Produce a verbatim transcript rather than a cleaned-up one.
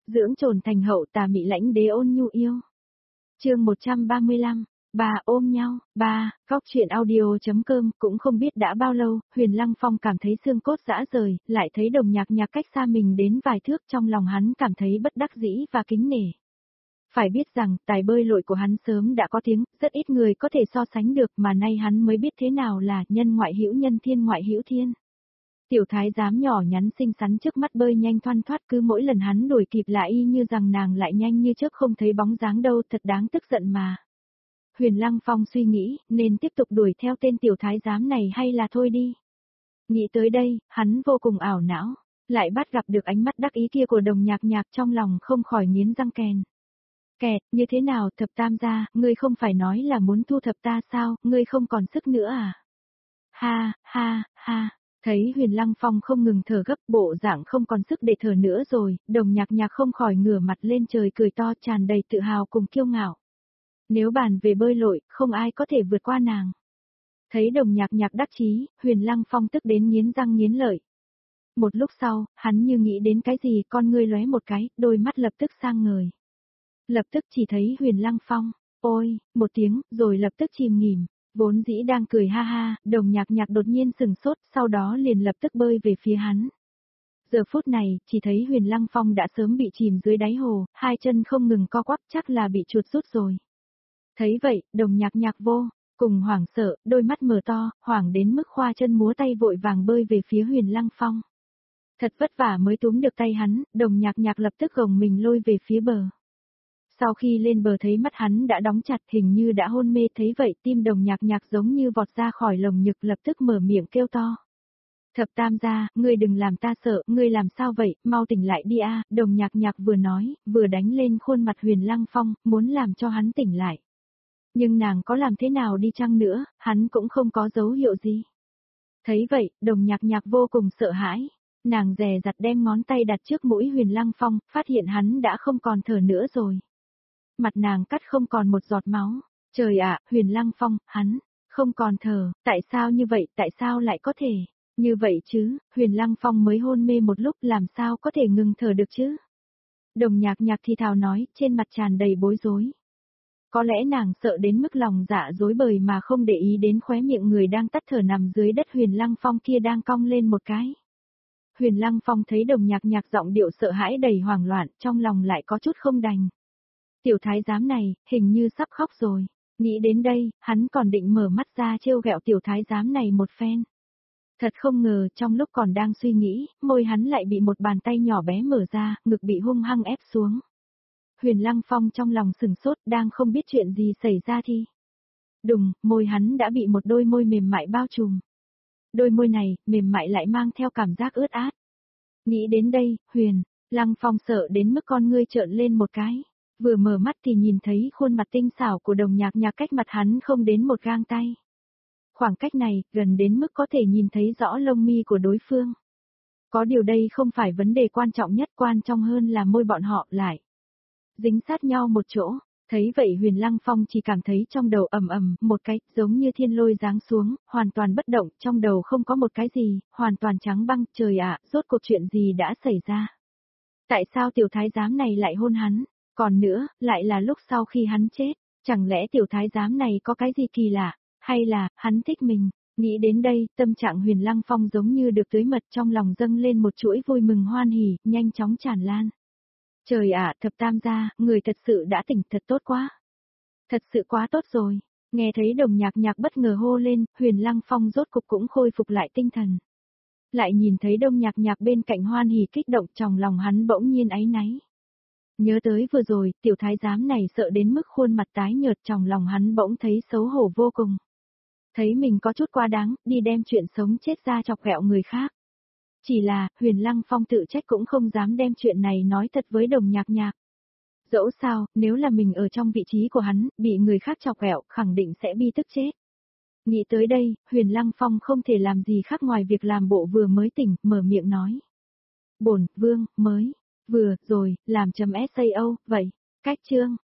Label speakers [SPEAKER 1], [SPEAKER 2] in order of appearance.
[SPEAKER 1] dưỡng trồn thành hậu tà mị lãnh đế ôn nhu yêu. Chương một trăm ba mươi lăm, bà ôm nhau, ba, góc chuyện audio.com cũng không biết đã bao lâu, Huyền Lăng Phong cảm thấy xương cốt rã rời, lại thấy Đồng Nhạc Nhạc cách xa mình đến vài thước, trong lòng hắn cảm thấy bất đắc dĩ và kính nể. Phải biết rằng, tài bơi lội của hắn sớm đã có tiếng, rất ít người có thể so sánh được, mà nay hắn mới biết thế nào là nhân ngoại hữu nhân, thiên ngoại hữu thiên. Tiểu thái giám nhỏ nhắn xinh xắn trước mắt bơi nhanh thoăn thoắt, cứ mỗi lần hắn đuổi kịp là y như rằng nàng lại nhanh như chớp không thấy bóng dáng đâu, thật đáng tức giận mà. Huyền Lăng Phong suy nghĩ, nên tiếp tục đuổi theo tên tiểu thái giám này hay là thôi đi. Nghĩ tới đây, hắn vô cùng ảo não, lại bắt gặp được ánh mắt đắc ý kia của Đồng Nhạc Nhạc, trong lòng không khỏi nghiến răng kèn. Kẹt, như thế nào Thập Tam gia, ngươi không phải nói là muốn thu thập ta sao, ngươi không còn sức nữa à? Ha, ha, ha. Thấy Huyền Lăng Phong không ngừng thở gấp, bộ dạng không còn sức để thở nữa rồi, Đồng Nhạc Nhạc không khỏi ngửa mặt lên trời cười to, tràn đầy tự hào cùng kiêu ngạo. Nếu bàn về bơi lội, không ai có thể vượt qua nàng. Thấy Đồng Nhạc Nhạc đắc chí, Huyền Lăng Phong tức đến nghiến răng nghiến lợi. Một lúc sau, hắn như nghĩ đến cái gì, con ngươi lóe một cái, đôi mắt lập tức sang ngời. Lập tức chỉ thấy Huyền Lăng Phong, ôi, một tiếng, rồi lập tức chìm nghỉm. Vốn dĩ đang cười ha ha, Đồng Nhạc Nhạc đột nhiên sừng sốt, sau đó liền lập tức bơi về phía hắn. Giờ phút này, chỉ thấy Huyền Lăng Phong đã sớm bị chìm dưới đáy hồ, hai chân không ngừng co quắp, chắc là bị chuột rút rồi. Thấy vậy, Đồng Nhạc Nhạc vô cùng hoảng sợ, đôi mắt mở to, hoảng đến mức khoa chân múa tay vội vàng bơi về phía Huyền Lăng Phong. Thật vất vả mới túm được tay hắn, Đồng Nhạc Nhạc lập tức gồng mình lôi về phía bờ. Sau khi lên bờ thấy mắt hắn đã đóng chặt, hình như đã hôn mê, thấy vậy tim Đồng Nhạc Nhạc giống như vọt ra khỏi lồng ngực, lập tức mở miệng kêu to. Thập Tam gia, ngươi đừng làm ta sợ, ngươi làm sao vậy, mau tỉnh lại đi a. Đồng Nhạc Nhạc vừa nói, vừa đánh lên khuôn mặt Huyền Lăng Phong, muốn làm cho hắn tỉnh lại. Nhưng nàng có làm thế nào đi chăng nữa, hắn cũng không có dấu hiệu gì. Thấy vậy, Đồng Nhạc Nhạc vô cùng sợ hãi, nàng dè dặt đem ngón tay đặt trước mũi Huyền Lăng Phong, phát hiện hắn đã không còn thở nữa rồi. Mặt nàng cắt không còn một giọt máu. Trời ạ, Huyền Lăng Phong, hắn, không còn thở, tại sao như vậy, tại sao lại có thể, như vậy chứ, Huyền Lăng Phong mới hôn mê một lúc làm sao có thể ngừng thở được chứ. Đồng Nhạc Nhạc thì thào nói, trên mặt tràn đầy bối rối. Có lẽ nàng sợ đến mức lòng dạ rối bời mà không để ý đến khóe miệng người đang tắt thở nằm dưới đất Huyền Lăng Phong kia đang cong lên một cái. Huyền Lăng Phong thấy Đồng Nhạc Nhạc giọng điệu sợ hãi đầy hoảng loạn, trong lòng lại có chút không đành. Tiểu thái giám này, hình như sắp khóc rồi. Nghĩ đến đây, hắn còn định mở mắt ra trêu ghẹo tiểu thái giám này một phen. Thật không ngờ, trong lúc còn đang suy nghĩ, môi hắn lại bị một bàn tay nhỏ bé mở ra, ngực bị hung hăng ép xuống. Huyền Lăng Phong trong lòng sừng sốt, đang không biết chuyện gì xảy ra thì. Đùng, môi hắn đã bị một đôi môi mềm mại bao trùm. Đôi môi này, mềm mại lại mang theo cảm giác ướt át. Nghĩ đến đây, Huyền Lăng Phong sợ đến mức con ngươi trợn lên một cái. Vừa mở mắt thì nhìn thấy khuôn mặt tinh xảo của Đồng Nhạc Nhạc cách mặt hắn không đến một gang tay. Khoảng cách này, gần đến mức có thể nhìn thấy rõ lông mi của đối phương. Có điều đây không phải vấn đề quan trọng nhất, quan trọng hơn là môi bọn họ lại dính sát nhau một chỗ. Thấy vậy Huyền Lăng Phong chỉ cảm thấy trong đầu ầm ầm một cái, giống như thiên lôi giáng xuống, hoàn toàn bất động, trong đầu không có một cái gì, hoàn toàn trắng băng. Trời ạ, rốt cuộc chuyện gì đã xảy ra? Tại sao tiểu thái giám này lại hôn hắn? Còn nữa, lại là lúc sau khi hắn chết, chẳng lẽ tiểu thái giám này có cái gì kỳ lạ, hay là, hắn thích mình? Nghĩ đến đây, tâm trạng Huyền Lăng Phong giống như được tưới mật, trong lòng dâng lên một chuỗi vui mừng hoan hỉ, nhanh chóng tràn lan. Trời ạ, Thập Tam gia, người thật sự đã tỉnh, thật tốt quá. Thật sự quá tốt rồi. Nghe thấy Đồng Nhạc Nhạc bất ngờ hô lên, Huyền Lăng Phong rốt cục cũng khôi phục lại tinh thần. Lại nhìn thấy Đồng Nhạc Nhạc bên cạnh hoan hỉ kích động, trong lòng hắn bỗng nhiên áy náy. Nhớ tới vừa rồi, tiểu thái giám này sợ đến mức khuôn mặt tái nhợt, trong lòng hắn bỗng thấy xấu hổ vô cùng. Thấy mình có chút quá đáng, đi đem chuyện sống chết ra chọc ghẹo người khác. Chỉ là, Huyền Lăng Phong tự trách cũng không dám đem chuyện này nói thật với Đồng Nhạc Nhạc. Dẫu sao, nếu là mình ở trong vị trí của hắn, bị người khác chọc ghẹo, khẳng định sẽ bi tức chết. Nghĩ tới đây, Huyền Lăng Phong không thể làm gì khác ngoài việc làm bộ vừa mới tỉnh, mở miệng nói. Bổn vương mới vừa rồi làm chấm sao vậy? Cách chương